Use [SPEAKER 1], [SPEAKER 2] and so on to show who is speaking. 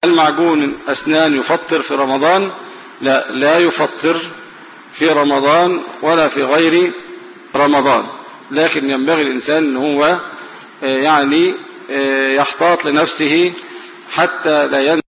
[SPEAKER 1] هل معجون أسنان يفطر في رمضان؟ لا، لا يفطر في رمضان ولا في غير رمضان، لكن ينبغي الإنسان أن هو يعني يحتاط لنفسه حتى لا ينسى